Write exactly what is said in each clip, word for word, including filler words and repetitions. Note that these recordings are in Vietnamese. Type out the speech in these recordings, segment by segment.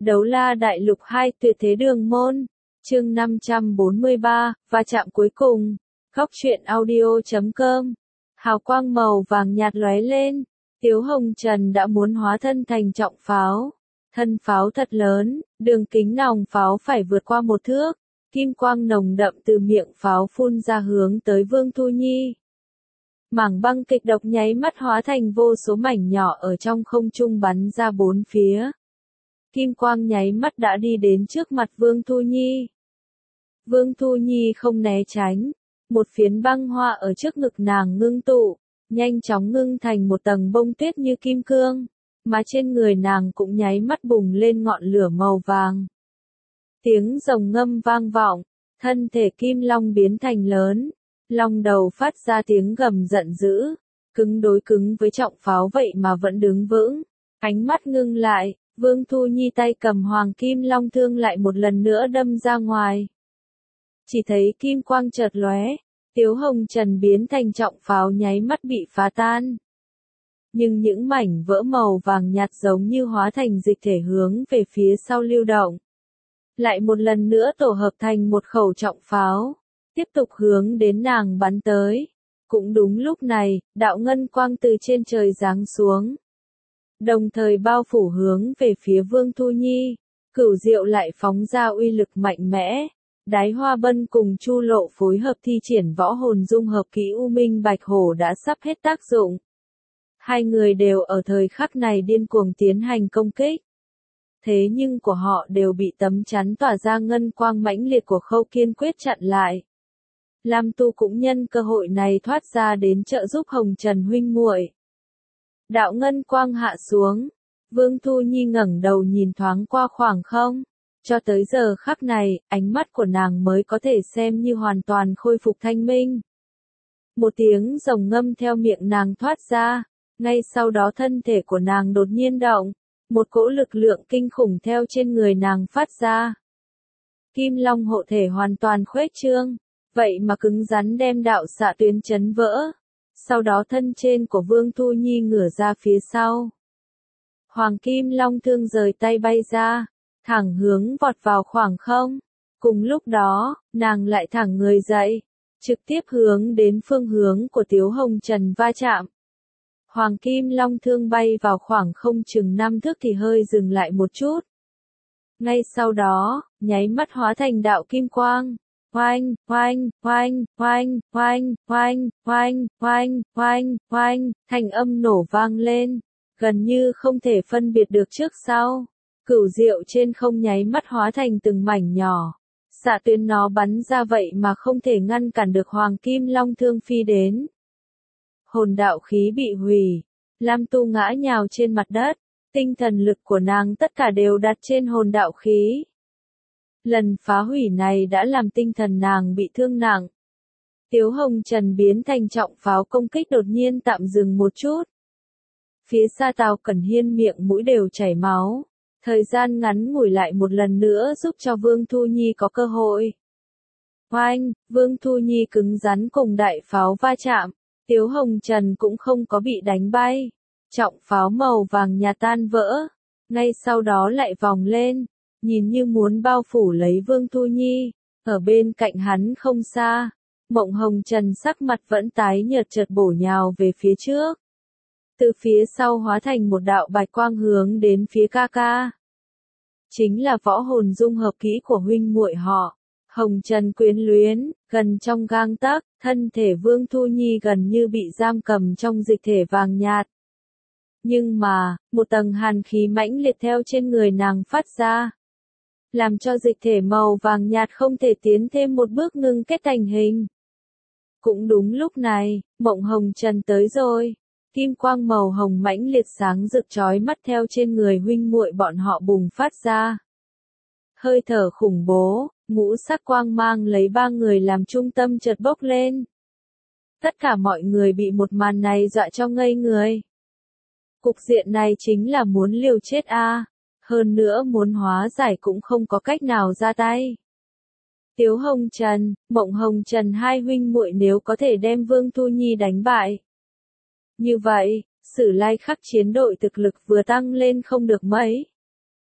Đấu la đại lục hai tuyệt thế đường môn. Chương năm trăm bốn mươi ba, va chạm cuối cùng. Góc truyện audio chấm com. Hào quang màu vàng nhạt lóe lên. Tiếu Hồng Trần đã muốn hóa thân thành trọng pháo. Thân pháo thật lớn, đường kính nòng pháo phải vượt qua một thước. Kim quang nồng đậm từ miệng pháo phun ra hướng tới Vương Thu Nhi. Mảng băng kịch độc nháy mắt hóa thành vô số mảnh nhỏ ở trong không trung bắn ra bốn phía. Kim quang nháy mắt đã đi đến trước mặt Vương Thu Nhi. Vương Thu Nhi không né tránh. Một phiến băng hoa ở trước ngực nàng ngưng tụ, nhanh chóng ngưng thành một tầng bông tuyết như kim cương, mà trên người nàng cũng nháy mắt bùng lên ngọn lửa màu vàng. Tiếng rồng ngâm vang vọng, thân thể kim long biến thành lớn, long đầu phát ra tiếng gầm giận dữ, cứng đối cứng với trọng pháo vậy mà vẫn đứng vững, ánh mắt ngưng lại, Vương Thu Nhi tay cầm hoàng kim long thương lại một lần nữa đâm ra ngoài. Chỉ thấy kim quang chợt lóe, Tiếu Hồng Trần biến thành trọng pháo nháy mắt bị phá tan. Nhưng những mảnh vỡ màu vàng nhạt giống như hóa thành dịch thể hướng về phía sau lưu động. Lại một lần nữa tổ hợp thành một khẩu trọng pháo, tiếp tục hướng đến nàng bắn tới. Cũng đúng lúc này, đạo ngân quang từ trên trời giáng xuống. Đồng thời bao phủ hướng về phía Vương Thu Nhi, Cửu Diệu lại phóng ra uy lực mạnh mẽ. Đái Hoa Bân cùng Chu Lộ phối hợp thi triển võ hồn dung hợp kỹ U Minh Bạch Hổ đã sắp hết tác dụng. Hai người đều ở thời khắc này điên cuồng tiến hành công kích. Thế nhưng của họ đều bị tấm chắn tỏa ra ngân quang mãnh liệt của Khâu kiên quyết chặn lại. Lam Tu cũng nhân cơ hội này thoát ra đến trợ giúp Hồng Trần huynh muội. Đạo ngân quang hạ xuống, Vương Thu Nhi ngẩng đầu nhìn thoáng qua khoảng không. Cho tới giờ khắc này, ánh mắt của nàng mới có thể xem như hoàn toàn khôi phục thanh minh. Một tiếng rồng ngâm theo miệng nàng thoát ra, ngay sau đó thân thể của nàng đột nhiên động, một cỗ lực lượng kinh khủng theo trên người nàng phát ra. Kim Long hộ thể hoàn toàn khuếch trương, vậy mà cứng rắn đem đạo xạ tuyến chấn vỡ. Sau đó thân trên của Vương Thu Nhi ngửa ra phía sau. Hoàng Kim Long thương rời tay bay ra, thẳng hướng vọt vào khoảng không. Cùng lúc đó, nàng lại thẳng người dậy, trực tiếp hướng đến phương hướng của Tiếu Hồng Trần va chạm. Hoàng Kim Long thương bay vào khoảng không chừng năm thước thì hơi dừng lại một chút. Ngay sau đó, nháy mắt hóa thành đạo kim quang. Oanh, oanh, oanh, oanh, oanh, oanh, oanh, oanh, oanh, oanh, thanh âm nổ vang lên, gần như không thể phân biệt được trước sau. Cửu Diệu trên không nháy mắt hóa thành từng mảnh nhỏ. Xạ tuyến nó bắn ra vậy mà không thể ngăn cản được Hoàng Kim Long thương phi đến. Hồn đạo khí bị hủy. Lam Tu ngã nhào trên mặt đất. Tinh thần lực của nàng tất cả đều đặt trên hồn đạo khí. Lần phá hủy này đã làm tinh thần nàng bị thương nặng. Tiếu Hồng Trần biến thành trọng pháo công kích đột nhiên tạm dừng một chút. Phía xa Tào Cẩn Hiên miệng mũi đều chảy máu. Thời gian ngắn ngủi lại một lần nữa giúp cho Vương Thu Nhi có cơ hội. Oanh, Vương Thu Nhi cứng rắn cùng đại pháo va chạm. Tiếu Hồng Trần cũng không có bị đánh bay. Trọng pháo màu vàng nhạt tan vỡ. Ngay sau đó lại vòng lên. Nhìn như muốn bao phủ lấy Vương Thu Nhi. Ở bên cạnh hắn không xa. Mộng Hồng Trần sắc mặt vẫn tái nhợt chợt bổ nhào về phía trước. Từ phía sau hóa thành một đạo bạch quang hướng đến phía ca ca. Chính là võ hồn dung hợp kỹ của huynh muội họ. Hồng Trần quyến luyến, gần trong gang tấc, thân thể Vương Thu Nhi gần như bị giam cầm trong dịch thể vàng nhạt. Nhưng mà, một tầng hàn khí mãnh liệt theo trên người nàng phát ra. Làm cho dịch thể màu vàng nhạt không thể tiến thêm một bước ngưng kết thành hình. Cũng đúng lúc này, Mộng Hồng Trần tới rồi. Kim quang màu hồng mãnh liệt sáng rực chói mắt theo trên người huynh muội bọn họ bùng phát ra. Hơi thở khủng bố, ngũ sắc quang mang lấy ba người làm trung tâm chợt bốc lên. Tất cả mọi người bị một màn này dọa cho ngây người. Cục diện này chính là muốn liều chết a, à. Hơn nữa muốn hóa giải cũng không có cách nào ra tay. Tiếu Hồng Trần, Mộng Hồng Trần hai huynh muội nếu có thể đem Vương Thu Nhi đánh bại. Như vậy, Sử Lai Khắc chiến đội thực lực vừa tăng lên không được mấy.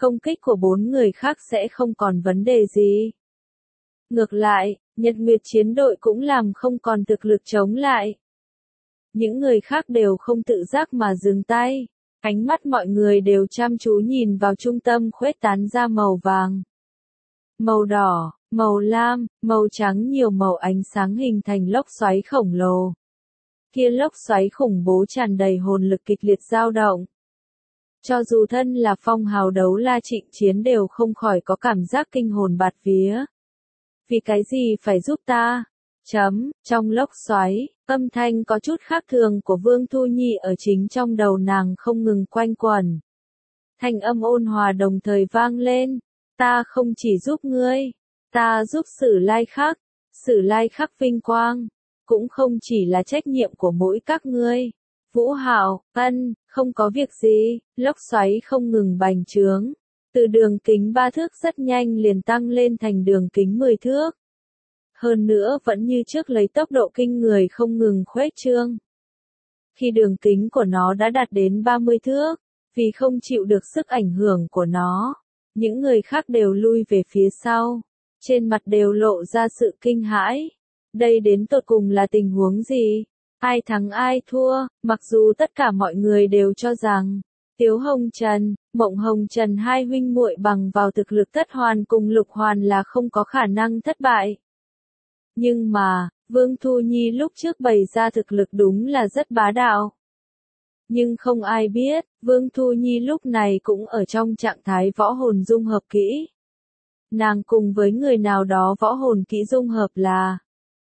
công kích của bốn người khác sẽ không còn vấn đề gì. Ngược lại, Nhật Nguyệt chiến đội cũng làm không còn thực lực chống lại. Những người khác đều không tự giác mà dừng tay. Ánh mắt mọi người đều chăm chú nhìn vào trung tâm khuếch tán ra màu vàng, màu đỏ, màu lam, màu trắng, nhiều màu ánh sáng hình thành lốc xoáy khổng lồ. Kia lốc xoáy khủng bố tràn đầy hồn lực kịch liệt dao động. Cho dù thân là phong hào đấu la Trịnh Chiến đều không khỏi có cảm giác kinh hồn bạt vía. Vì cái gì phải giúp ta? Chấm, trong lốc xoáy, âm thanh có chút khác thường của Vương Thu Nhi ở chính trong đầu nàng không ngừng quanh quẩn. Thanh âm ôn hòa đồng thời vang lên, ta không chỉ giúp ngươi, ta giúp Sử Lai Khắc, Sử Lai Khắc vinh quang, cũng không chỉ là trách nhiệm của mỗi các ngươi. Vũ Hạo, ân, không có việc gì, lốc xoáy không ngừng bành trướng. Từ đường kính ba thước rất nhanh liền tăng lên thành đường kính mười thước. Hơn nữa vẫn như trước lấy tốc độ kinh người không ngừng khuếch trương. Khi đường kính của nó đã đạt đến ba mươi thước, vì không chịu được sức ảnh hưởng của nó, những người khác đều lui về phía sau, trên mặt đều lộ ra sự kinh hãi. Đây đến tột cùng là tình huống gì? Ai thắng ai thua? Mặc dù tất cả mọi người đều cho rằng Tiếu Hồng Trần, Mộng Hồng Trần hai huynh muội bằng vào thực lực Thất Hoàn cùng Lục Hoàn là không có khả năng thất bại. Nhưng mà, Vương Thu Nhi lúc trước bày ra thực lực đúng là rất bá đạo. Nhưng không ai biết, Vương Thu Nhi lúc này cũng ở trong trạng thái võ hồn dung hợp kỹ. Nàng cùng với người nào đó võ hồn kỹ dung hợp là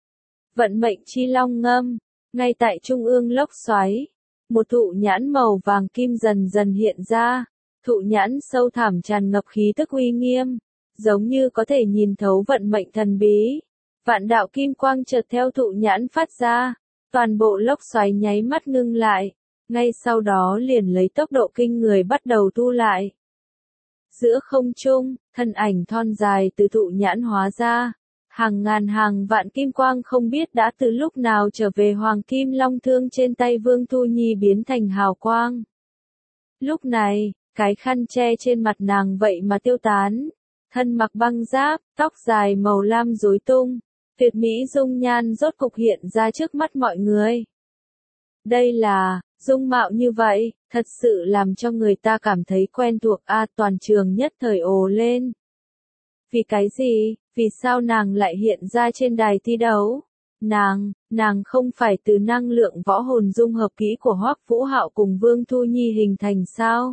Vận Mệnh Chi Long Ngâm. Ngay tại trung ương lốc xoáy, một thụ nhãn màu vàng kim dần dần hiện ra. Thụ nhãn sâu thẳm tràn ngập khí tức uy nghiêm, giống như có thể nhìn thấu vận mệnh thần bí. Vạn đạo kim quang chợt theo thụ nhãn phát ra, toàn bộ lốc xoáy nháy mắt ngưng lại, ngay sau đó liền lấy tốc độ kinh người bắt đầu thu lại. Giữa không trung, thân ảnh thon dài từ thụ nhãn hóa ra, hàng ngàn hàng vạn kim quang không biết đã từ lúc nào trở về hoàng kim long thương trên tay Vương Thu Nhi biến thành hào quang. Lúc này, cái khăn che trên mặt nàng vậy mà tiêu tán, thân mặc băng giáp, tóc dài màu lam rối tung. Tuyệt mỹ dung nhan rốt cục hiện ra trước mắt mọi người. Đây là, dung mạo như vậy, thật sự làm cho người ta cảm thấy quen thuộc a à, toàn trường nhất thời ồ lên. Vì cái gì, vì sao nàng lại hiện ra trên đài thi đấu? Nàng, nàng không phải từ năng lượng võ hồn dung hợp kỹ của Hoắc Vũ Hạo cùng Vương Thu Nhi hình thành sao?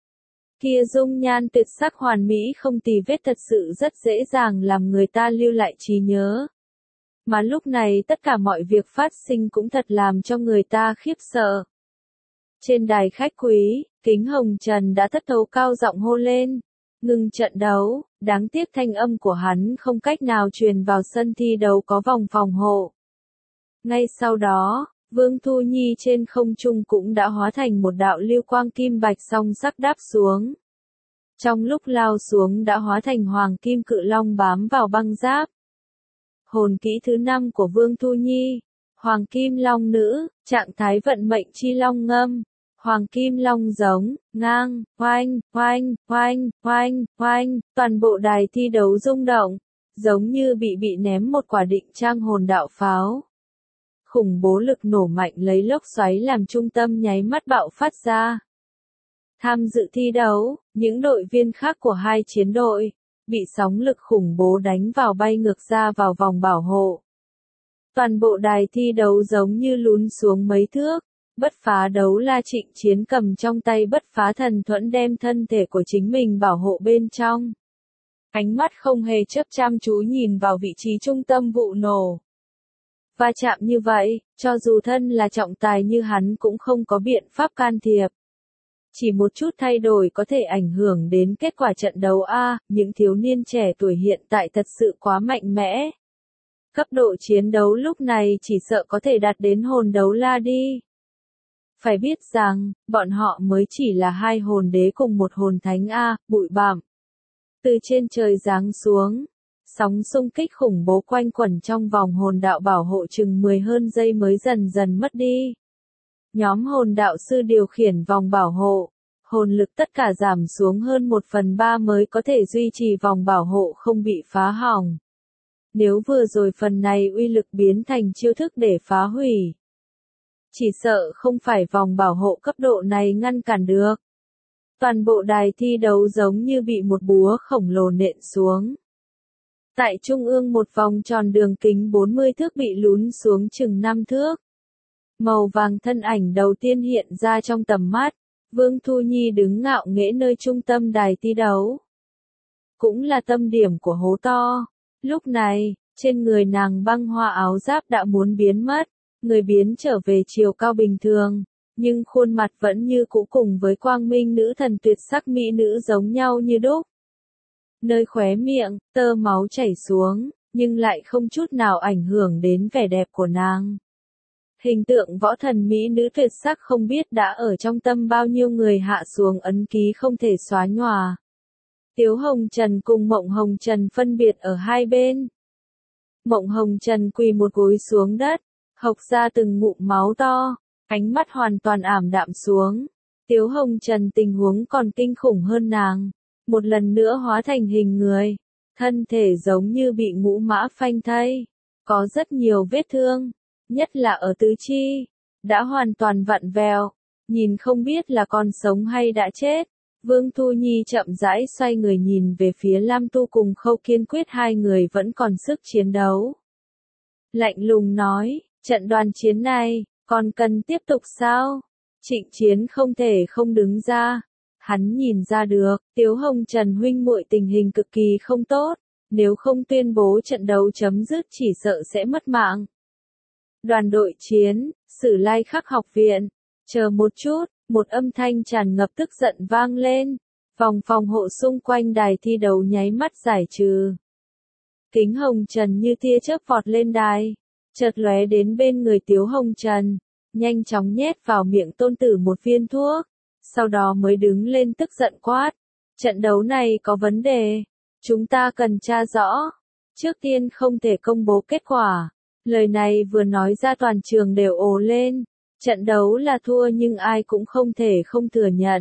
Kia dung nhan tuyệt sắc hoàn mỹ không tì vết thật sự rất dễ dàng làm người ta lưu lại trí nhớ. Mà lúc này tất cả mọi việc phát sinh cũng thật làm cho người ta khiếp sợ. Trên đài khách quý, Kính Hồng Trần đã thất thố cao giọng hô lên. Ngừng trận đấu, đáng tiếc thanh âm của hắn không cách nào truyền vào sân thi đấu có vòng phòng hộ. Ngay sau đó, Vương Thu Nhi trên không trung cũng đã hóa thành một đạo lưu quang kim bạch song sắc đáp xuống. Trong lúc lao xuống đã hóa thành hoàng kim cự long bám vào băng giáp. Hồn kỹ thứ năm của Vương Thu Nhi, Hoàng Kim Long Nữ, trạng thái vận mệnh chi long ngâm, Hoàng Kim Long giống, ngang, oanh, oanh, oanh, oanh, oanh, toàn bộ đài thi đấu rung động, giống như bị bị ném một quả định trang hồn đạo pháo. Khủng bố lực nổ mạnh lấy lốc xoáy làm trung tâm nháy mắt bạo phát ra. Tham dự thi đấu, những đội viên khác của hai chiến đội bị sóng lực khủng bố đánh vào bay ngược ra vào vòng bảo hộ. Toàn bộ đài thi đấu giống như lún xuống mấy thước, Bất Phá Đấu La Trịnh Chiến cầm trong tay Bất Phá Thần Thuẫn đem thân thể của chính mình bảo hộ bên trong. Ánh mắt không hề chớp chăm chú nhìn vào vị trí trung tâm vụ nổ. Va chạm như vậy, cho dù thân là trọng tài như hắn cũng không có biện pháp can thiệp. Chỉ một chút thay đổi có thể ảnh hưởng đến kết quả trận đấu A, những thiếu niên trẻ tuổi hiện tại thật sự quá mạnh mẽ. Cấp độ chiến đấu lúc này chỉ sợ có thể đạt đến hồn đấu la đi. Phải biết rằng, bọn họ mới chỉ là hai hồn đế cùng một hồn thánh A, bụi bặm. Từ trên trời giáng xuống, sóng xung kích khủng bố quanh quẩn trong vòng hồn đạo bảo hộ chừng mười hơn giây mới dần dần mất đi. Nhóm hồn đạo sư điều khiển vòng bảo hộ, hồn lực tất cả giảm xuống hơn một phần ba mới có thể duy trì vòng bảo hộ không bị phá hỏng. Nếu vừa rồi phần này uy lực biến thành chiêu thức để phá hủy, chỉ sợ không phải vòng bảo hộ cấp độ này ngăn cản được. Toàn bộ đài thi đấu giống như bị một búa khổng lồ nện xuống. Tại trung ương một vòng tròn đường kính bốn mươi thước bị lún xuống chừng năm thước. Màu vàng thân ảnh đầu tiên hiện ra trong tầm mắt, Vương Thu Nhi đứng ngạo nghễ nơi trung tâm đài thi đấu. Cũng là tâm điểm của hố to. Lúc này, trên người nàng băng hoa áo giáp đã muốn biến mất, người biến trở về chiều cao bình thường, nhưng khuôn mặt vẫn như cũ cùng với quang minh nữ thần tuyệt sắc mỹ nữ giống nhau như đúc. Nơi khóe miệng, tơ máu chảy xuống, nhưng lại không chút nào ảnh hưởng đến vẻ đẹp của nàng. Hình tượng võ thần mỹ nữ tuyệt sắc không biết đã ở trong tâm bao nhiêu người hạ xuống ấn ký không thể xóa nhòa. Tiếu Hồng Trần cùng Mộng Hồng Trần phân biệt ở hai bên. Mộng Hồng Trần quỳ một gối xuống đất, hộc ra từng ngụm máu to, ánh mắt hoàn toàn ảm đạm xuống. Tiếu Hồng Trần tình huống còn kinh khủng hơn nàng, một lần nữa hóa thành hình người, thân thể giống như bị ngũ mã phanh thây, có rất nhiều vết thương, nhất là ở tứ chi, đã hoàn toàn vặn vẹo, nhìn không biết là còn sống hay đã chết. Vương Thu Nhi chậm rãi xoay người nhìn về phía Lam Tu cùng Khâu Kiên Quyết, hai người vẫn còn sức chiến đấu. Lạnh lùng nói, trận đoàn chiến này, còn cần tiếp tục sao? Trịnh Chiến không thể không đứng ra. Hắn nhìn ra được, Tiếu Hồng Trần huynh muội tình hình cực kỳ không tốt, nếu không tuyên bố trận đấu chấm dứt chỉ sợ sẽ mất mạng. Đoàn đội chiến, Sử Lai Khắc học viện, chờ một chút. Một âm thanh tràn ngập tức giận vang lên, vòng phòng hộ xung quanh đài thi đấu nháy mắt giải trừ. Kính Hồng Trần như tia chớp vọt lên đài, chợt lóe đến bên người Tiếu Hồng Trần, nhanh chóng nhét vào miệng tôn tử một viên thuốc, sau đó mới đứng lên tức giận quát. Trận đấu này có vấn đề, chúng ta cần tra rõ, trước tiên không thể công bố kết quả. Lời này vừa nói ra toàn trường đều ồ lên. Trận đấu là thua nhưng ai cũng không thể không thừa nhận.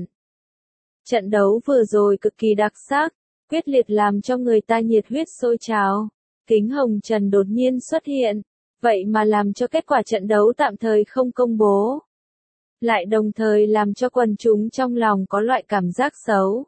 Trận đấu vừa rồi cực kỳ đặc sắc, quyết liệt làm cho người ta nhiệt huyết sôi trào. Kính Hồng Trần đột nhiên xuất hiện, vậy mà làm cho kết quả trận đấu tạm thời không công bố. Lại đồng thời làm cho quần chúng trong lòng có loại cảm giác xấu.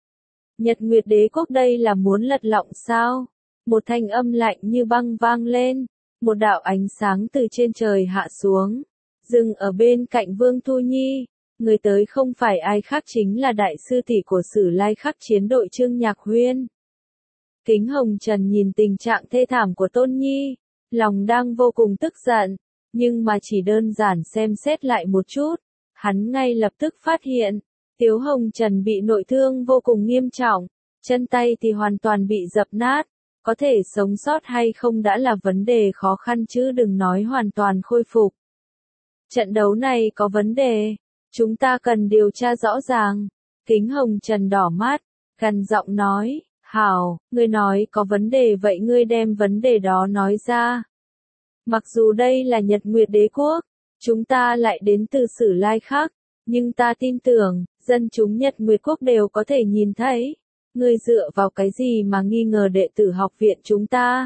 Nhật Nguyệt Đế Quốc đây là muốn lật lọng sao? Một thanh âm lạnh như băng vang lên, một đạo ánh sáng từ trên trời hạ xuống. Dừng ở bên cạnh Vương Thu Nhi, người tới không phải ai khác chính là đại sư tỷ của Sử Lai Khắc chiến đội Trương Nhạc Huyên. Kính Hồng Trần nhìn tình trạng thê thảm của Tôn Nhi, lòng đang vô cùng tức giận, nhưng mà chỉ đơn giản xem xét lại một chút, hắn ngay lập tức phát hiện, Tiếu Hồng Trần bị nội thương vô cùng nghiêm trọng, chân tay thì hoàn toàn bị dập nát, có thể sống sót hay không đã là vấn đề khó khăn chứ đừng nói hoàn toàn khôi phục. Trận đấu này có vấn đề, chúng ta cần điều tra rõ ràng. Kính Hồng Trần đỏ mắt, gằn giọng nói, hảo, ngươi nói có vấn đề vậy ngươi đem vấn đề đó nói ra. Mặc dù đây là Nhật Nguyệt Đế Quốc, chúng ta lại đến từ Sử Lai Khắc, nhưng ta tin tưởng, dân chúng Nhật Nguyệt Quốc đều có thể nhìn thấy. Ngươi dựa vào cái gì mà nghi ngờ đệ tử học viện chúng ta?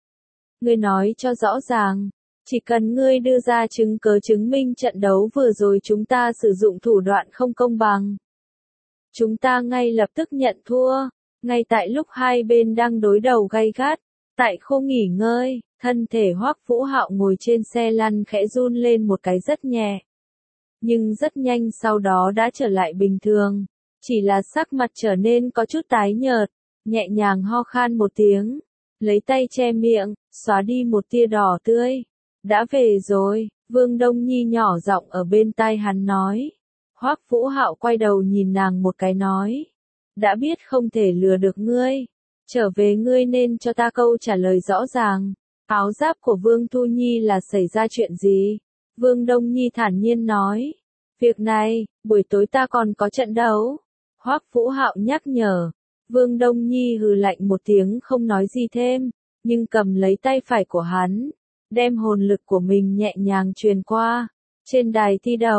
Ngươi nói cho rõ ràng. Chỉ cần ngươi đưa ra chứng cớ chứng minh trận đấu vừa rồi chúng ta sử dụng thủ đoạn không công bằng. Chúng ta ngay lập tức nhận thua, ngay tại lúc hai bên đang đối đầu gay gắt, tại khu nghỉ ngơi, thân thể Hoắc Vũ Hạo ngồi trên xe lăn khẽ run lên một cái rất nhẹ. Nhưng rất nhanh sau đó đã trở lại bình thường, chỉ là sắc mặt trở nên có chút tái nhợt, nhẹ nhàng ho khan một tiếng, lấy tay che miệng, xóa đi một tia đỏ tươi. Đã về rồi, Vương Đông Nhi nhỏ giọng ở bên tai hắn nói. Hoắc Vũ Hạo quay đầu nhìn nàng một cái nói. Đã biết không thể lừa được ngươi. Trở về ngươi nên cho ta câu trả lời rõ ràng. Áo giáp của Vương Thu Nhi là xảy ra chuyện gì? Vương Đông Nhi thản nhiên nói. Việc này, buổi tối ta còn có trận đấu. Hoắc Vũ Hạo nhắc nhở. Vương Đông Nhi hừ lạnh một tiếng không nói gì thêm, nhưng cầm lấy tay phải của hắn. Đem hồn lực của mình nhẹ nhàng truyền qua. Trên đài thi đấu,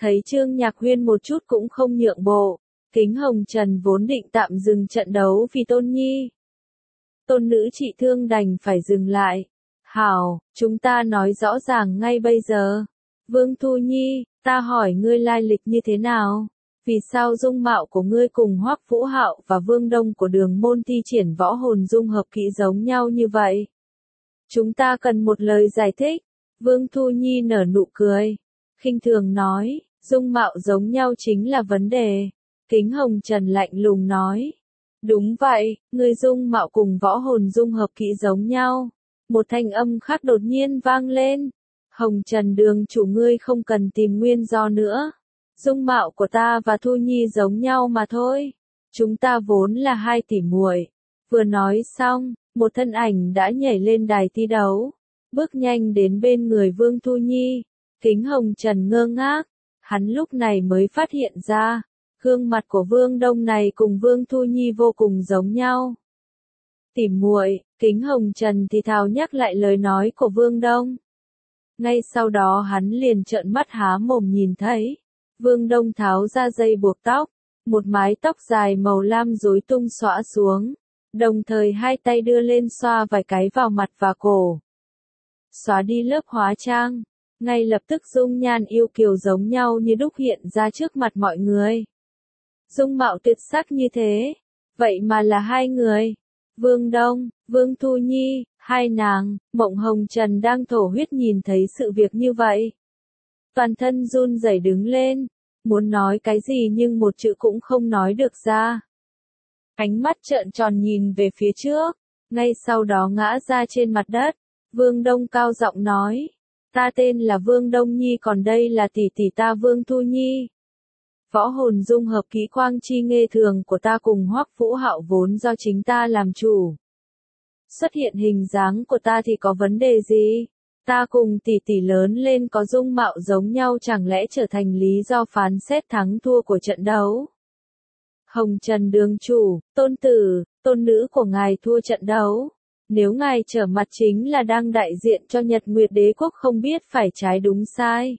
Thấy Trương Nhạc Huyên một chút cũng không nhượng bộ, Kính Hồng Trần vốn định tạm dừng trận đấu vì Tôn Nhi. Tôn nữ trị thương đành phải dừng lại. Hảo, chúng ta nói rõ ràng ngay bây giờ. Vương Thu Nhi, ta hỏi ngươi lai lịch như thế nào? Vì sao dung mạo của ngươi cùng Hoắc Vũ Hạo và Vương Đông của Đường Môn thi triển võ hồn dung hợp kỹ giống nhau như vậy? Chúng ta cần một lời giải thích. Vương Thu Nhi nở nụ cười, khinh thường nói, dung mạo giống nhau chính là vấn đề. Kính Hồng Trần lạnh lùng nói, đúng vậy, ngươi dung mạo cùng võ hồn dung hợp kỹ giống nhau. Một thanh âm khác đột nhiên vang lên. Hồng Trần đường chủ, ngươi không cần tìm nguyên do nữa. Dung mạo của ta và Thu Nhi giống nhau mà thôi. Chúng ta vốn là hai tỷ muội. Vừa nói xong, một thân ảnh đã nhảy lên đài thi đấu, bước nhanh đến bên người Vương Thu Nhi. Kính Hồng Trần ngơ ngác, hắn lúc này mới phát hiện ra, gương mặt của Vương Đông này cùng Vương Thu Nhi vô cùng giống nhau. Tỷ muội, Kính Hồng Trần thì thào nhắc lại lời nói của Vương Đông. Ngay sau đó hắn liền trợn mắt há mồm nhìn thấy, Vương Đông tháo ra dây buộc tóc, một mái tóc dài màu lam rối tung xõa xuống, đồng thời hai tay đưa lên xoa vài cái vào mặt và cổ. Xóa đi lớp hóa trang, ngay lập tức dung nhan yêu kiều giống nhau như đúc hiện ra trước mặt mọi người. Dung mạo tuyệt sắc như thế, vậy mà là hai người. Vương Đông, Vương Thu Nhi, hai nàng. Mộng Hồng Trần đang thổ huyết nhìn thấy sự việc như vậy. Toàn thân run rẩy đứng lên, muốn nói cái gì nhưng một chữ cũng không nói được ra. Ánh mắt trợn tròn nhìn về phía trước, ngay sau đó ngã ra trên mặt đất. Vương Đông cao giọng nói, ta tên là Vương Đông Nhi, còn đây là tỷ tỷ ta Vương Thu Nhi. Võ hồn dung hợp kỹ quang chi nghê thường của ta cùng Hoắc Vũ Hạo vốn do chính ta làm chủ. Xuất hiện hình dáng của ta thì có vấn đề gì? Ta cùng tỷ tỷ lớn lên có dung mạo giống nhau, chẳng lẽ trở thành lý do phán xét thắng thua của trận đấu? Hồng Trần đường chủ, tôn tử, tôn nữ của ngài thua trận đấu. Nếu ngài trở mặt chính là đang đại diện cho Nhật Nguyệt Đế quốc, không biết phải trái đúng sai.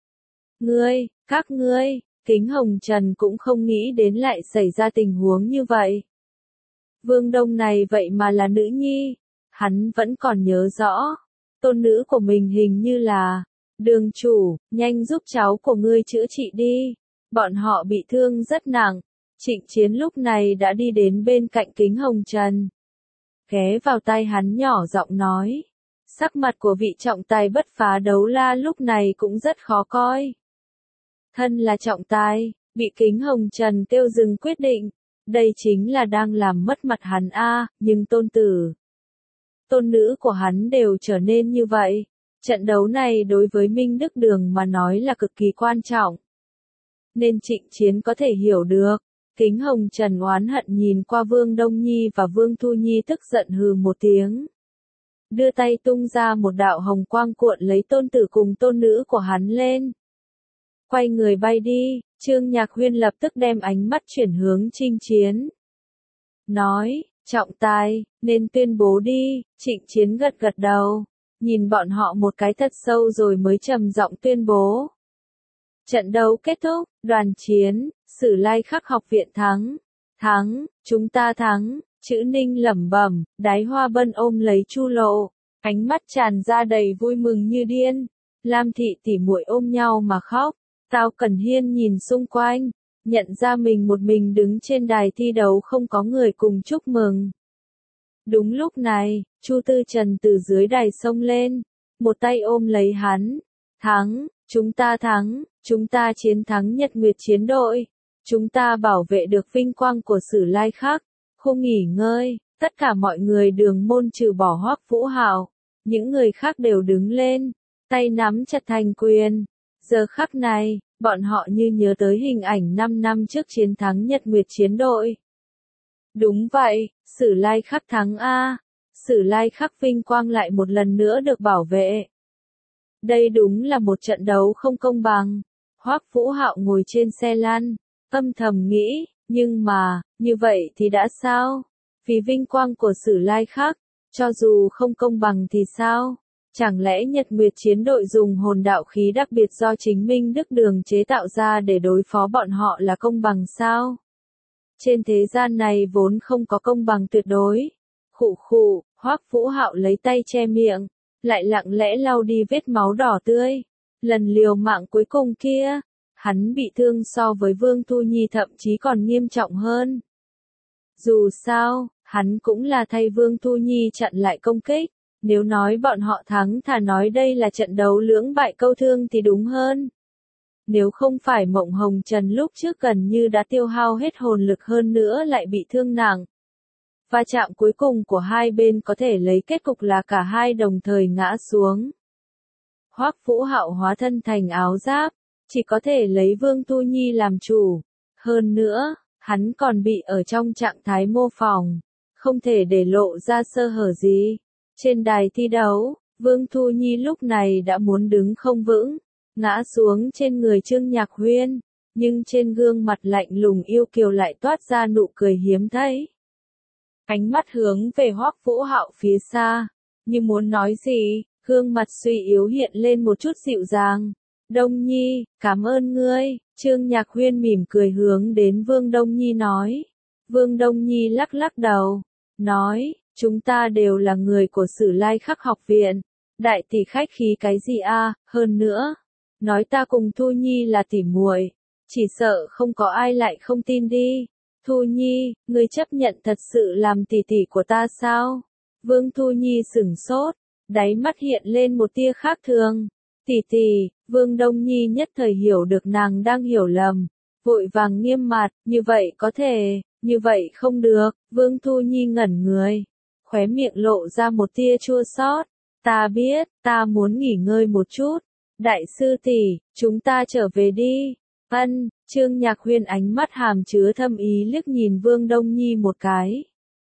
Ngươi, các ngươi, Kính Hồng Trần cũng không nghĩ đến lại xảy ra tình huống như vậy. Vương Đông này vậy mà là nữ nhi, hắn vẫn còn nhớ rõ. Tôn nữ của mình hình như là, đường chủ, nhanh giúp cháu của ngươi chữa trị đi. Bọn họ bị thương rất nặng. Trịnh Chiến lúc này đã đi đến bên cạnh Kính Hồng Trần, ghé vào tai hắn nhỏ giọng nói. Sắc mặt của vị trọng tài bất phá đấu la lúc này cũng rất khó coi. Thân là trọng tài, bị Kính Hồng Trần kêu dừng quyết định, đây chính là đang làm mất mặt hắn a, nhưng tôn tử, tôn nữ của hắn đều trở nên như vậy. Trận đấu này đối với Minh Đức Đường mà nói là cực kỳ quan trọng. Nên Trịnh Chiến có thể hiểu được. Kính Hồng Trần oán hận nhìn qua Vương Đông Nhi và Vương Thu Nhi, tức giận hừ một tiếng. Đưa tay tung ra một đạo hồng quang cuộn lấy tôn tử cùng tôn nữ của hắn lên. Quay người bay đi, Trương Nhạc Huyên lập tức đem ánh mắt chuyển hướng Trịnh Chiến. Nói, trọng tài, nên tuyên bố đi. Trịnh Chiến gật gật đầu, nhìn bọn họ một cái thật sâu rồi mới trầm giọng tuyên bố. Trận đấu kết thúc, đoàn chiến, Sử Lai Khắc học viện thắng. Thắng, chúng ta thắng, chữ Ninh lẩm bẩm, Đái Hoa Bân ôm lấy Chu Lộ, ánh mắt tràn ra đầy vui mừng như điên. Lam thị tỉ muội ôm nhau mà khóc. Tào Cẩn Hiên nhìn xung quanh, nhận ra mình một mình đứng trên đài thi đấu, không có người cùng chúc mừng. Đúng lúc này, Chu Tư Trần từ dưới đài xông lên, một tay ôm lấy hắn. Thắng, chúng ta thắng, chúng ta chiến thắng Nhật Nguyệt chiến đội. Chúng ta bảo vệ được vinh quang của Sử Lai Khắc. Không nghỉ ngơi, tất cả mọi người Đường Môn trừ bỏ Hoắc Vũ Hạo, những người khác đều đứng lên, tay nắm chặt thành quyền. Giờ khắc này, bọn họ như nhớ tới hình ảnh năm năm trước chiến thắng Nhật Nguyệt chiến đội. Đúng vậy, Sử Lai Khắc thắng a, Sử Lai Khắc vinh quang lại một lần nữa được bảo vệ. Đây đúng là một trận đấu không công bằng. Hoắc Vũ Hạo ngồi trên xe lăn, âm thầm nghĩ, nhưng mà, như vậy thì đã sao? Vì vinh quang của Sử Lai Khắc, cho dù không công bằng thì sao? Chẳng lẽ Nhật Nguyệt chiến đội dùng hồn đạo khí đặc biệt do chính Minh Đức Đường chế tạo ra để đối phó bọn họ là công bằng sao? Trên thế gian này vốn không có công bằng tuyệt đối. Khụ khụ, Hoắc Vũ Hạo lấy tay che miệng, lại lặng lẽ lau đi vết máu đỏ tươi. Lần liều mạng cuối cùng kia, hắn bị thương so với Vương Thu Nhi thậm chí còn nghiêm trọng hơn. Dù sao, hắn cũng là thay Vương Thu Nhi chặn lại công kích. Nếu nói bọn họ thắng thà nói đây là trận đấu lưỡng bại câu thương thì đúng hơn. Nếu không phải Mộng Hồng Trần lúc trước gần như đã tiêu hao hết hồn lực hơn nữa lại bị thương nặng. Va chạm cuối cùng của hai bên có thể lấy kết cục là cả hai đồng thời ngã xuống. Hoắc Vũ Hạo hóa thân thành áo giáp, chỉ có thể lấy Vương Thu Nhi làm chủ. Hơn nữa, hắn còn bị ở trong trạng thái mô phỏng, không thể để lộ ra sơ hở gì. Trên đài thi đấu, Vương Thu Nhi lúc này đã muốn đứng không vững, ngã xuống trên người Trương Nhạc Huyên, nhưng trên gương mặt lạnh lùng yêu kiều lại toát ra nụ cười hiếm thấy. Ánh mắt hướng về Hoắc Vũ Hạo phía xa, như muốn nói gì, gương mặt suy yếu hiện lên một chút dịu dàng. Đông Nhi, cảm ơn ngươi, Trương Nhạc Huyên mỉm cười hướng đến Vương Đông Nhi nói. Vương Đông Nhi lắc lắc đầu, nói, chúng ta đều là người của Sử Lai Khắc học viện, đại tỷ khách khí cái gì a? Hơn nữa, nói ta cùng Thu Nhi là tỷ muội, chỉ sợ không có ai lại không tin đi. Thu Nhi, ngươi chấp nhận thật sự làm tỷ tỷ của ta sao? Vương Thu Nhi sửng sốt, đáy mắt hiện lên một tia khác thường. Tỷ tỷ, Vương Đông Nhi nhất thời hiểu được nàng đang hiểu lầm, vội vàng nghiêm mặt, như vậy có thể, như vậy không được. Vương Thu Nhi ngẩn người, khóe miệng lộ ra một tia chua xót. Ta biết, ta muốn nghỉ ngơi một chút. Đại sư tỷ, chúng ta trở về đi. Ân, Trương Nhạc Huyên ánh mắt hàm chứa thâm ý liếc nhìn Vương Đông Nhi một cái.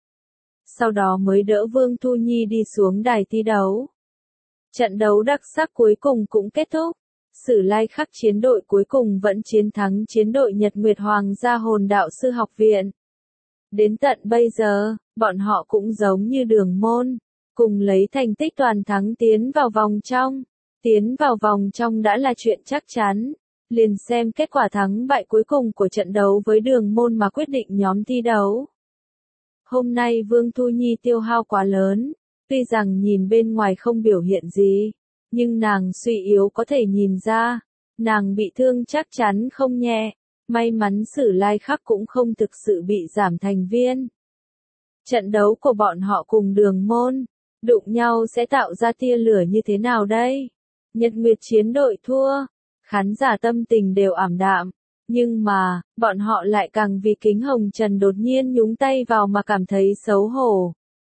Sau đó mới đỡ Vương Thu Nhi đi xuống đài thi đấu. Trận đấu đặc sắc cuối cùng cũng kết thúc. Sử Lai Khắc chiến đội cuối cùng vẫn chiến thắng chiến đội Nhật Nguyệt Hoàng gia hồn đạo sư học viện. Đến tận bây giờ, bọn họ cũng giống như Đường Môn, cùng lấy thành tích toàn thắng tiến vào vòng trong. Tiến vào vòng trong đã là chuyện chắc chắn. Liền xem kết quả thắng bại cuối cùng của trận đấu với Đường Môn mà quyết định nhóm thi đấu. Hôm nay Vương Thu Nhi tiêu hao quá lớn, tuy rằng nhìn bên ngoài không biểu hiện gì, nhưng nàng suy yếu có thể nhìn ra, nàng bị thương chắc chắn không nhẹ, may mắn Sử Lai Khắc cũng không thực sự bị giảm thành viên. Trận đấu của bọn họ cùng Đường Môn, đụng nhau sẽ tạo ra tia lửa như thế nào đây? Nhật Nguyệt chiến đội thua, khán giả tâm tình đều ảm đạm, nhưng mà, bọn họ lại càng vì Kính Hồng Trần đột nhiên nhúng tay vào mà cảm thấy xấu hổ.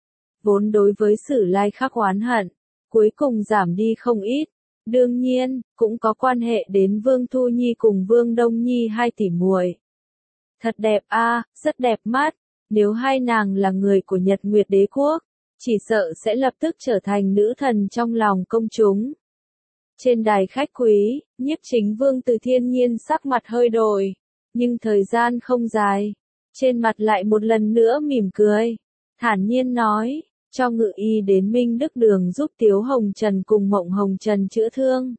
Vốn đối với Sử Lai Khắc oán hận, cuối cùng giảm đi không ít. Đương nhiên, cũng có quan hệ đến Vương Thu Nhi cùng Vương Đông Nhi hai tỷ muội. Thật đẹp a, à, rất đẹp mắt. Nếu hai nàng là người của Nhật Nguyệt Đế Quốc, chỉ sợ sẽ lập tức trở thành nữ thần trong lòng công chúng. Trên đài khách quý, Nhiếp Chính Vương Từ Thiên Nhiên sắc mặt hơi đổi, nhưng thời gian không dài, trên mặt lại một lần nữa mỉm cười, thản nhiên nói, cho Ngự Y đến Minh Đức Đường giúp Tiếu Hồng Trần cùng Mộng Hồng Trần chữa thương.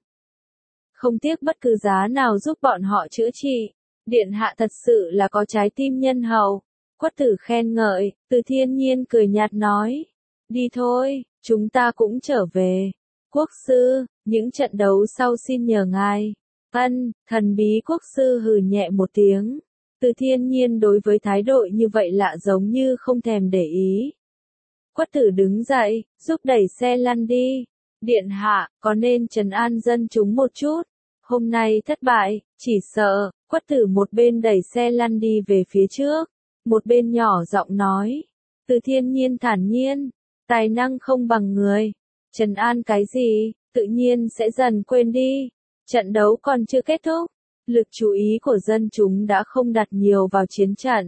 Không tiếc bất cứ giá nào giúp bọn họ chữa trị, điện hạ thật sự là có trái tim nhân hậu. Quất Tử khen ngợi, Từ Thiên Nhiên cười nhạt nói, đi thôi, chúng ta cũng trở về. Quốc sư, những trận đấu sau xin nhờ ngài. Ân, thần bí quốc sư hừ nhẹ một tiếng. Từ Thiên Nhiên đối với thái độ như vậy lạ giống như không thèm để ý. Quất Tử đứng dậy, giúp đẩy xe lăn đi. Điện hạ, có nên trấn an dân chúng một chút. Hôm nay thất bại, chỉ sợ. Quất Tử một bên đẩy xe lăn đi về phía trước, một bên nhỏ giọng nói. Từ Thiên Nhiên thản nhiên, tài năng không bằng người. Trấn an cái gì, tự nhiên sẽ dần quên đi. Trận đấu còn chưa kết thúc, lực chú ý của dân chúng đã không đặt nhiều vào chiến trận.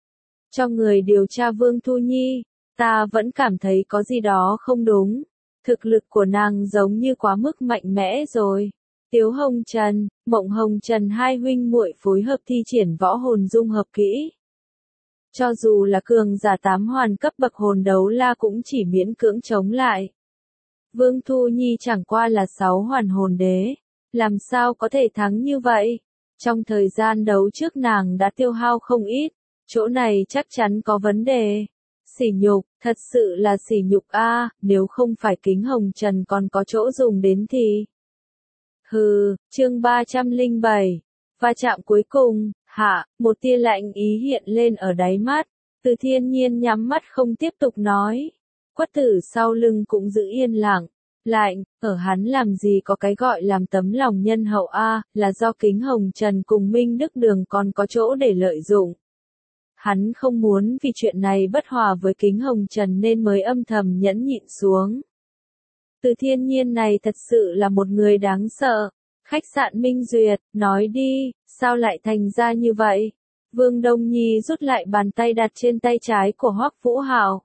Cho người điều tra Vương Thu Nhi, ta vẫn cảm thấy có gì đó không đúng. Thực lực của nàng giống như quá mức mạnh mẽ rồi. Tiếu Hồng Trần, Mộng Hồng Trần hai huynh muội phối hợp thi triển võ hồn dung hợp kỹ. Cho dù là cường giả tám hoàn cấp bậc hồn đấu la cũng chỉ miễn cưỡng chống lại. Vương Thu Nhi chẳng qua là sáu hoàn hồn đế, làm sao có thể thắng như vậy? Trong thời gian đấu trước nàng đã tiêu hao không ít, chỗ này chắc chắn có vấn đề. Sỉ nhục, thật sự là sỉ nhục a, nếu không phải kính hồng trần còn có chỗ dùng đến thì. Hừ, chương ba trăm lẻ bảy, va chạm cuối cùng, hạ, một tia lạnh ý hiện lên ở đáy mắt, Từ Thiên Nhiên nhắm mắt không tiếp tục nói. Quất Tử sau lưng cũng giữ yên lặng, lạnh, ở hắn làm gì có cái gọi làm tấm lòng nhân hậu a, là do kính hồng trần cùng Minh Đức Đường còn có chỗ để lợi dụng. Hắn không muốn vì chuyện này bất hòa với kính hồng trần nên mới âm thầm nhẫn nhịn xuống. Từ Thiên Nhiên này thật sự là một người đáng sợ. Khách sạn Minh Duyệt, nói đi, sao lại thành ra như vậy? Vương Đông Nhi rút lại bàn tay đặt trên tay trái của Hoắc Vũ Hạo.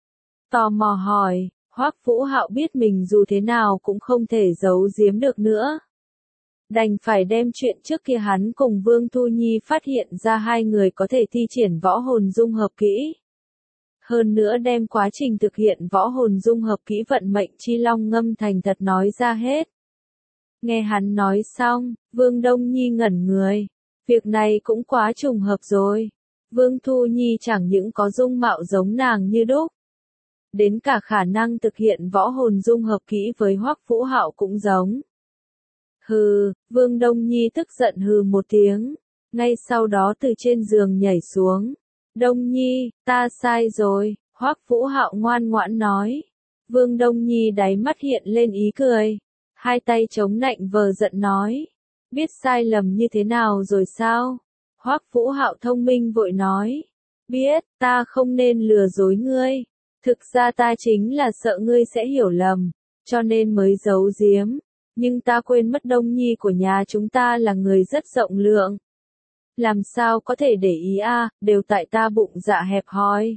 Tò mò hỏi, Hoắc Vũ Hạo biết mình dù thế nào cũng không thể giấu giếm được nữa. Đành phải đem chuyện trước kia hắn cùng Vương Thu Nhi phát hiện ra hai người có thể thi triển võ hồn dung hợp kỹ. Hơn nữa đem quá trình thực hiện võ hồn dung hợp kỹ vận mệnh chi long ngâm thành thật nói ra hết. Nghe hắn nói xong, Vương Đông Nhi ngẩn người. Việc này cũng quá trùng hợp rồi. Vương Thu Nhi chẳng những có dung mạo giống nàng như đúc. Đến cả khả năng thực hiện võ hồn dung hợp kỹ với Hoắc Vũ Hạo cũng giống. Hừ, Vương Đông Nhi tức giận hừ một tiếng. Ngay sau đó từ trên giường nhảy xuống. Đông Nhi, ta sai rồi, Hoắc Vũ Hạo ngoan ngoãn nói. Vương Đông Nhi đáy mắt hiện lên ý cười. Hai tay chống nạnh vờ giận nói. Biết sai lầm như thế nào rồi sao? Hoắc Vũ Hạo thông minh vội nói. Biết, ta không nên lừa dối ngươi. Thực ra ta chính là sợ ngươi sẽ hiểu lầm, cho nên mới giấu giếm. Nhưng ta quên mất Đông Nhi của nhà chúng ta là người rất rộng lượng. Làm sao có thể để ý a, à, đều tại ta bụng dạ hẹp hòi.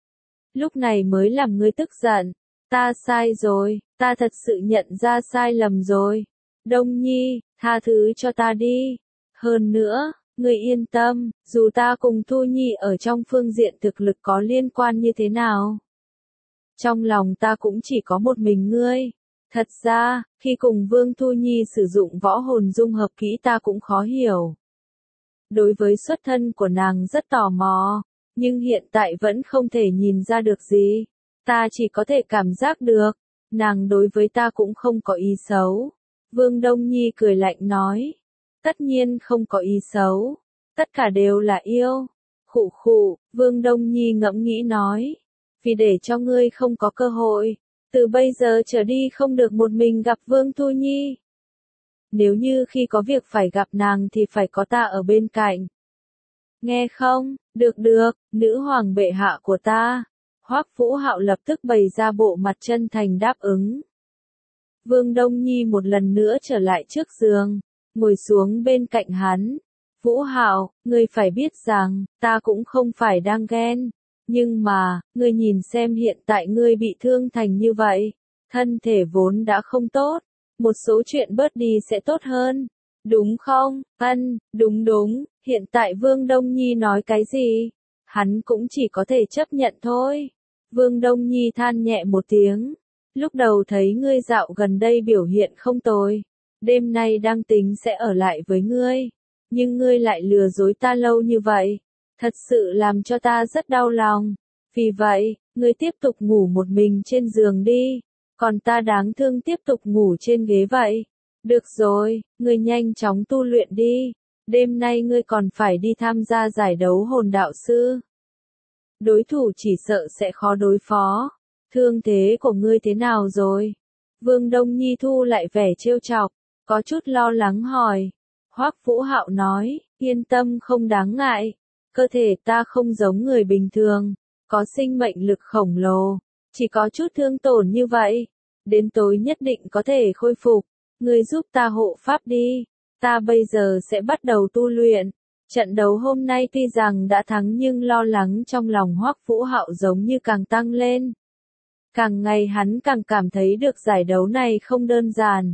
Lúc này mới làm ngươi tức giận. Ta sai rồi, ta thật sự nhận ra sai lầm rồi. Đông Nhi, tha thứ cho ta đi. Hơn nữa, ngươi yên tâm, dù ta cùng Thu Nhi ở trong phương diện thực lực có liên quan như thế nào. Trong lòng ta cũng chỉ có một mình ngươi. Thật ra, khi cùng Vương Thu Nhi sử dụng võ hồn dung hợp kỹ ta cũng khó hiểu. Đối với xuất thân của nàng rất tò mò, nhưng hiện tại vẫn không thể nhìn ra được gì. Ta chỉ có thể cảm giác được, nàng đối với ta cũng không có ý xấu. Vương Đông Nhi cười lạnh nói. Tất nhiên không có ý xấu. Tất cả đều là yêu. Khụ khụ, Vương Đông Nhi ngẫm nghĩ nói. Vì để cho ngươi không có cơ hội. Từ bây giờ trở đi không được một mình gặp Vương Thu Nhi. Nếu như khi có việc phải gặp nàng thì phải có ta ở bên cạnh. Nghe không? Được được, nữ hoàng bệ hạ của ta. Hoắc Vũ Hạo lập tức bày ra bộ mặt chân thành đáp ứng. Vương Đông Nhi một lần nữa trở lại trước giường, ngồi xuống bên cạnh hắn. Vũ Hạo, ngươi phải biết rằng, ta cũng không phải đang ghen. Nhưng mà, ngươi nhìn xem hiện tại ngươi bị thương thành như vậy. Thân thể vốn đã không tốt. Một số chuyện bớt đi sẽ tốt hơn. Đúng không? Ân, đúng đúng, hiện tại Vương Đông Nhi nói cái gì? Hắn cũng chỉ có thể chấp nhận thôi. Vương Đông Nhi than nhẹ một tiếng. Lúc đầu thấy ngươi dạo gần đây biểu hiện không tồi. Đêm nay đang tính sẽ ở lại với ngươi. Nhưng ngươi lại lừa dối ta lâu như vậy. Thật sự làm cho ta rất đau lòng. Vì vậy, ngươi tiếp tục ngủ một mình trên giường đi. Còn ta đáng thương tiếp tục ngủ trên ghế vậy. Được rồi, ngươi nhanh chóng tu luyện đi. Đêm nay ngươi còn phải đi tham gia giải đấu hồn đạo sư. Đối thủ chỉ sợ sẽ khó đối phó. Thương thế của ngươi thế nào rồi? Vương Đông Nhi thu lại vẻ trêu chọc, có chút lo lắng hỏi. Hoắc Vũ Hạo nói, yên tâm không đáng ngại. Cơ thể ta không giống người bình thường, có sinh mệnh lực khổng lồ, chỉ có chút thương tổn như vậy. Đến tối nhất định có thể khôi phục. Ngươi giúp ta hộ pháp đi. Ta bây giờ sẽ bắt đầu tu luyện. Trận đấu hôm nay tuy rằng đã thắng nhưng lo lắng trong lòng Hoắc Vũ Hạo giống như càng tăng lên. Càng ngày hắn càng cảm thấy được giải đấu này không đơn giản.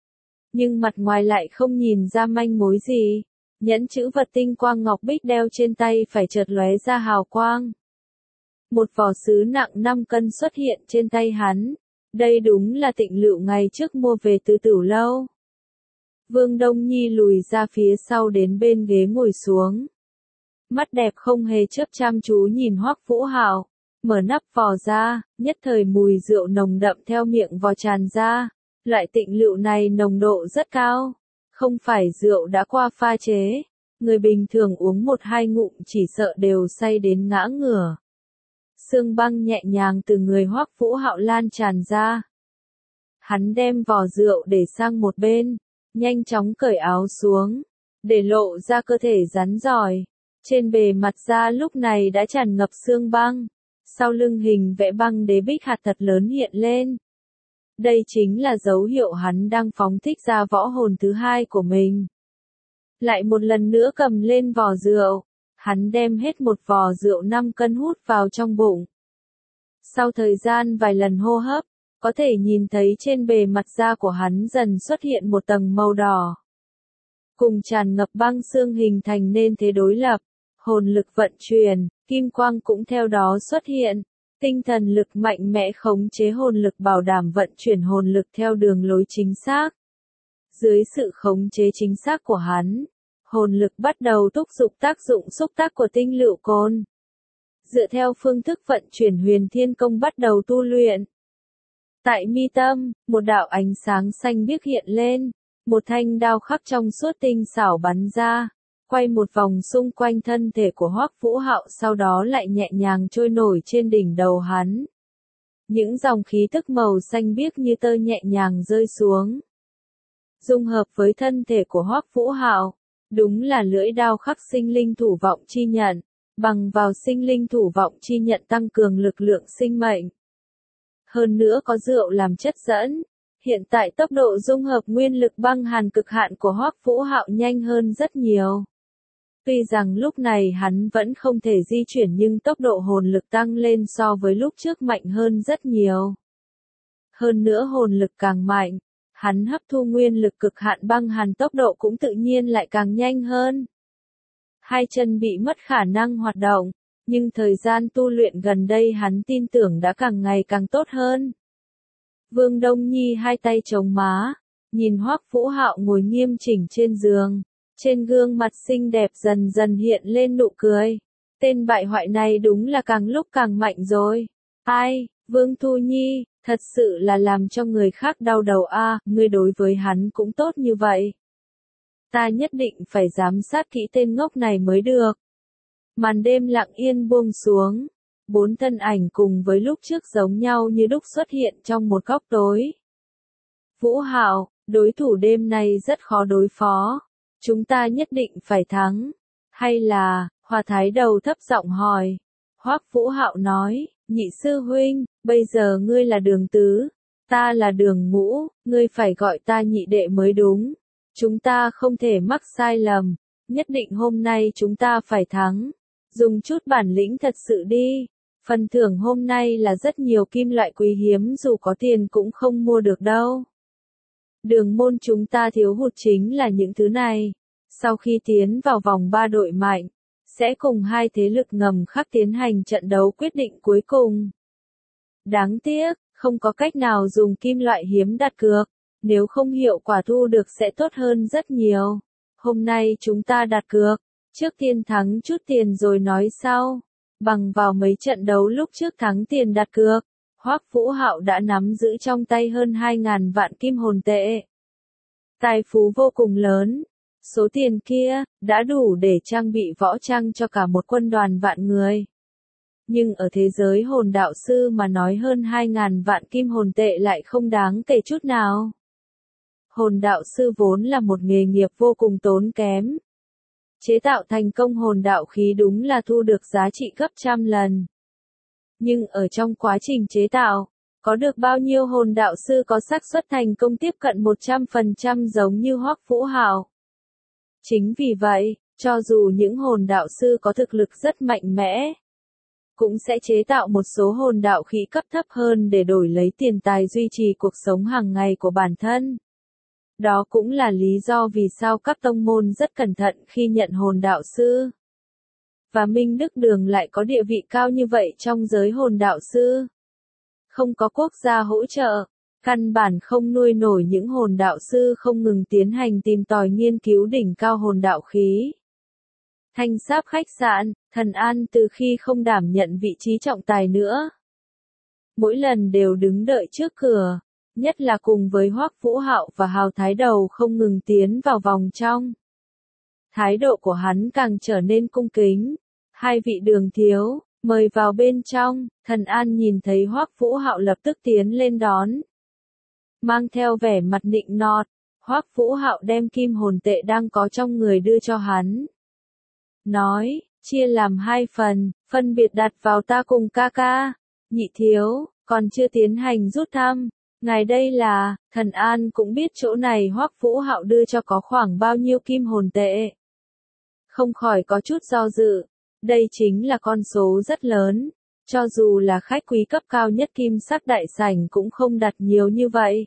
Nhưng mặt ngoài lại không nhìn ra manh mối gì. Nhẫn chữ vật tinh quang ngọc bích đeo trên tay phải chợt lóe ra hào quang. Một vỏ sứ nặng năm cân xuất hiện trên tay hắn. Đây đúng là Tịnh Lựu ngày trước mua về từ Tửu lâu. Vương Đông Nhi lùi ra phía sau đến bên ghế ngồi xuống. Mắt đẹp không hề chớp chăm chú nhìn Hoắc Vũ Hạo, mở nắp vò ra, nhất thời mùi rượu nồng đậm theo miệng vò tràn ra. Loại Tịnh Lựu này nồng độ rất cao, không phải rượu đã qua pha chế, người bình thường uống một hai ngụm chỉ sợ đều say đến ngã ngửa. Sương băng nhẹ nhàng từ người Hoắc Vũ Hạo lan tràn ra. Hắn đem vò rượu để sang một bên, nhanh chóng cởi áo xuống, để lộ ra cơ thể rắn rỏi. Trên bề mặt da lúc này đã tràn ngập sương băng, sau lưng hình vẽ băng đế bích hạt thật lớn hiện lên. Đây chính là dấu hiệu hắn đang phóng thích ra võ hồn thứ hai của mình. Lại một lần nữa cầm lên vò rượu, hắn đem hết một vò rượu năm cân hút vào trong bụng. Sau thời gian vài lần hô hấp, có thể nhìn thấy trên bề mặt da của hắn dần xuất hiện một tầng màu đỏ. Cùng tràn ngập băng xương hình thành nên thế đối lập, hồn lực vận chuyển, kim quang cũng theo đó xuất hiện. Tinh thần lực mạnh mẽ khống chế hồn lực bảo đảm vận chuyển hồn lực theo đường lối chính xác. Dưới sự khống chế chính xác của hắn, hồn lực bắt đầu thúc giục tác dụng xúc tác của tinh lựu côn. Dựa theo phương thức vận chuyển huyền thiên công bắt đầu tu luyện. Tại mi tâm, một đạo ánh sáng xanh biếc hiện lên, một thanh đao khắc trong suốt tinh xảo bắn ra, quay một vòng xung quanh thân thể của Hoắc Vũ Hạo, sau đó lại nhẹ nhàng trôi nổi trên đỉnh đầu hắn. Những dòng khí tức màu xanh biếc như tơ nhẹ nhàng rơi xuống. Dung hợp với thân thể của Hoắc Vũ Hạo, đúng là lưỡi đao khắc sinh linh thủ vọng chi nhận, bằng vào sinh linh thủ vọng chi nhận tăng cường lực lượng sinh mệnh. Hơn nữa có rượu làm chất dẫn, hiện tại tốc độ dung hợp nguyên lực băng hàn cực hạn của Hoắc Vũ Hạo nhanh hơn rất nhiều. Tuy rằng lúc này hắn vẫn không thể di chuyển nhưng tốc độ hồn lực tăng lên so với lúc trước mạnh hơn rất nhiều. Hơn nữa hồn lực càng mạnh, hắn hấp thu nguyên lực cực hạn băng hàn tốc độ cũng tự nhiên lại càng nhanh hơn. Hai chân bị mất khả năng hoạt động, nhưng thời gian tu luyện gần đây hắn tin tưởng đã càng ngày càng tốt hơn. Vương Đông Nhi hai tay chống má, nhìn Hoắc Vũ Hạo ngồi nghiêm chỉnh trên giường. Trên gương mặt xinh đẹp dần dần hiện lên nụ cười. Tên bại hoại này đúng là càng lúc càng mạnh rồi. Ai, Vương Thu Nhi, thật sự là làm cho người khác đau đầu a, à, ngươi đối với hắn cũng tốt như vậy. Ta nhất định phải giám sát kỹ tên ngốc này mới được. Màn đêm lặng yên buông xuống. Bốn thân ảnh cùng với lúc trước giống nhau như đúc xuất hiện trong một góc tối. Vũ Hạo, đối thủ đêm nay rất khó đối phó. Chúng ta nhất định phải thắng. Hay là, Hoa Thái Đầu thấp giọng hỏi. Hoắc Vũ Hạo nói, nhị sư huynh, bây giờ ngươi là Đường tứ, ta là Đường ngũ, ngươi phải gọi ta nhị đệ mới đúng. Chúng ta không thể mắc sai lầm, nhất định hôm nay chúng ta phải thắng. Dùng chút bản lĩnh thật sự đi. Phần thưởng hôm nay là rất nhiều kim loại quý hiếm dù có tiền cũng không mua được đâu. Đường môn chúng ta thiếu hụt chính là những thứ này. Sau khi tiến vào vòng ba đội mạnh, sẽ cùng hai thế lực ngầm khác tiến hành trận đấu quyết định cuối cùng. Đáng tiếc, không có cách nào dùng kim loại hiếm đặt cược, nếu không hiệu quả thu được sẽ tốt hơn rất nhiều. Hôm nay chúng ta đặt cược, trước tiên thắng chút tiền rồi nói sau. Bằng vào mấy trận đấu lúc trước thắng tiền đặt cược, Hoắc Vũ Hạo đã nắm giữ trong tay hơn hai ngàn vạn kim hồn tệ. Tài phú vô cùng lớn. Số tiền kia, đã đủ để trang bị võ trang cho cả một quân đoàn vạn người. Nhưng ở thế giới hồn đạo sư mà nói hơn hai ngàn vạn kim hồn tệ lại không đáng kể chút nào. Hồn đạo sư vốn là một nghề nghiệp vô cùng tốn kém. Chế tạo thành công hồn đạo khí đúng là thu được giá trị gấp trăm lần. Nhưng ở trong quá trình chế tạo, có được bao nhiêu hồn đạo sư có xác suất thành công tiếp cận một trăm phần trăm giống như Hoắc Vũ Hạo. Chính vì vậy, cho dù những hồn đạo sư có thực lực rất mạnh mẽ, cũng sẽ chế tạo một số hồn đạo khí cấp thấp hơn để đổi lấy tiền tài duy trì cuộc sống hàng ngày của bản thân. Đó cũng là lý do vì sao các tông môn rất cẩn thận khi nhận hồn đạo sư. Và Minh Đức Đường lại có địa vị cao như vậy trong giới hồn đạo sư. không có quốc gia hỗ trợ, căn bản không nuôi nổi những hồn đạo sư không ngừng tiến hành tìm tòi nghiên cứu đỉnh cao hồn đạo khí. Thanh Sáp khách sạn, Thần An từ khi không đảm nhận vị trí trọng tài nữa, mỗi lần đều đứng đợi trước cửa, nhất là cùng với Hoắc Vũ Hạo và Hào Thái Đầu không ngừng tiến vào vòng trong. Thái độ của hắn càng trở nên cung kính. Hai vị Đường thiếu, mời vào bên trong. Thần An nhìn thấy Hoắc Vũ Hạo lập tức tiến lên đón. Mang theo vẻ mặt nịnh nọt, Hoắc Vũ Hạo đem kim hồn tệ đang có trong người đưa cho hắn. Nói, chia làm hai phần, phân biệt đặt vào ta cùng ca ca. Nhị thiếu, còn chưa tiến hành rút thăm. Ngài đây là, Thần An cũng biết chỗ này Hoắc Vũ Hạo đưa cho có khoảng bao nhiêu kim hồn tệ. Không khỏi có chút do dự. Đây chính là con số rất lớn. Cho dù là khách quý cấp cao nhất kim sắc đại sảnh cũng không đặt nhiều như vậy.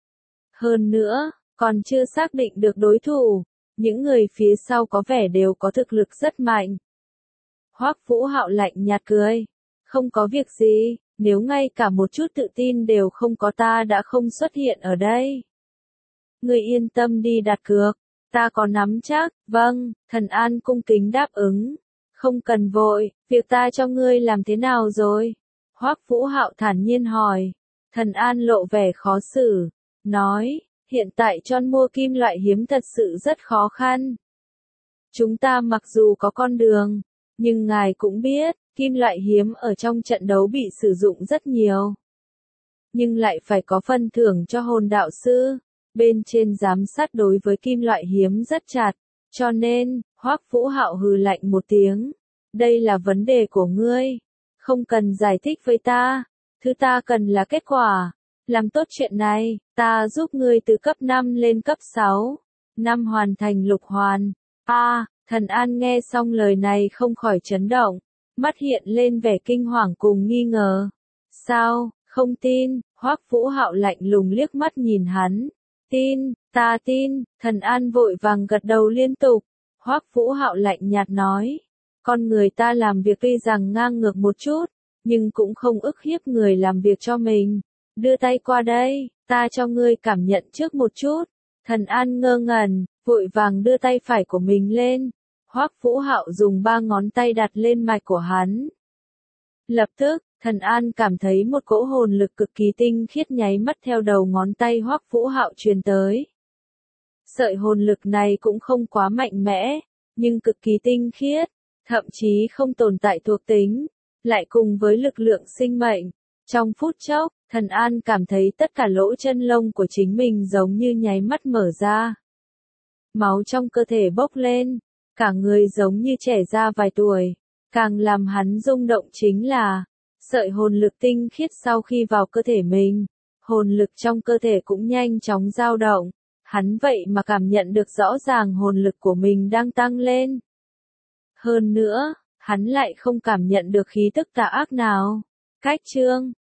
Hơn nữa, còn chưa xác định được đối thủ. Những người phía sau có vẻ đều có thực lực rất mạnh. Hoắc Vũ Hạo lạnh nhạt cười. Không có việc gì, nếu ngay cả một chút tự tin đều không có ta đã không xuất hiện ở đây. Ngươi yên tâm đi đặt cược, ta có nắm chắc. Vâng, Thần An cung kính đáp ứng. Không cần vội, việc ta cho ngươi làm thế nào rồi? Hoắc Vũ Hạo thản nhiên hỏi. Thần An lộ vẻ khó xử, nói, hiện tại chọn mua kim loại hiếm thật sự rất khó khăn. Chúng ta mặc dù có con đường, nhưng ngài cũng biết, kim loại hiếm ở trong trận đấu bị sử dụng rất nhiều. Nhưng lại phải có phân thưởng cho hồn đạo sư. Bên trên giám sát đối với kim loại hiếm rất chặt. Cho nên, Hoắc Vũ Hạo hừ lạnh một tiếng. Đây là vấn đề của ngươi. Không cần giải thích với ta. Thứ ta cần là kết quả. Làm tốt chuyện này, ta giúp ngươi từ cấp năm lên cấp sáu. Năm hoàn thành lục hoàn. A, à, Thần An nghe xong lời này không khỏi chấn động. Mắt hiện lên vẻ kinh hoàng cùng nghi ngờ. Sao, không tin? Hoắc Vũ Hạo lạnh lùng liếc mắt nhìn hắn. Tin, ta tin. Thần An vội vàng gật đầu liên tục. Hoắc Vũ Hạo lạnh nhạt nói. Con người ta làm việc tuy rằng ngang ngược một chút, nhưng cũng không ức hiếp người làm việc cho mình. Đưa tay qua đây, ta cho ngươi cảm nhận trước một chút. Thần An ngơ ngẩn, vội vàng đưa tay phải của mình lên. Hoắc Vũ Hạo dùng ba ngón tay đặt lên mạch của hắn. Lập tức, Thần An cảm thấy một cỗ hồn lực cực kỳ tinh khiết nháy mắt theo đầu ngón tay Hoắc Vũ Hạo truyền tới. Sợi hồn lực này cũng không quá mạnh mẽ, nhưng cực kỳ tinh khiết, thậm chí không tồn tại thuộc tính, lại cùng với lực lượng sinh mệnh. Trong phút chốc, Thần An cảm thấy tất cả lỗ chân lông của chính mình giống như nháy mắt mở ra. Máu trong cơ thể bốc lên, cả người giống như trẻ ra vài tuổi. Càng làm hắn rung động chính là, sợi hồn lực tinh khiết sau khi vào cơ thể mình, hồn lực trong cơ thể cũng nhanh chóng dao động. Hắn vậy mà cảm nhận được rõ ràng hồn lực của mình đang tăng lên. Hơn nữa, hắn lại không cảm nhận được khí tức tà ác nào. Cách chương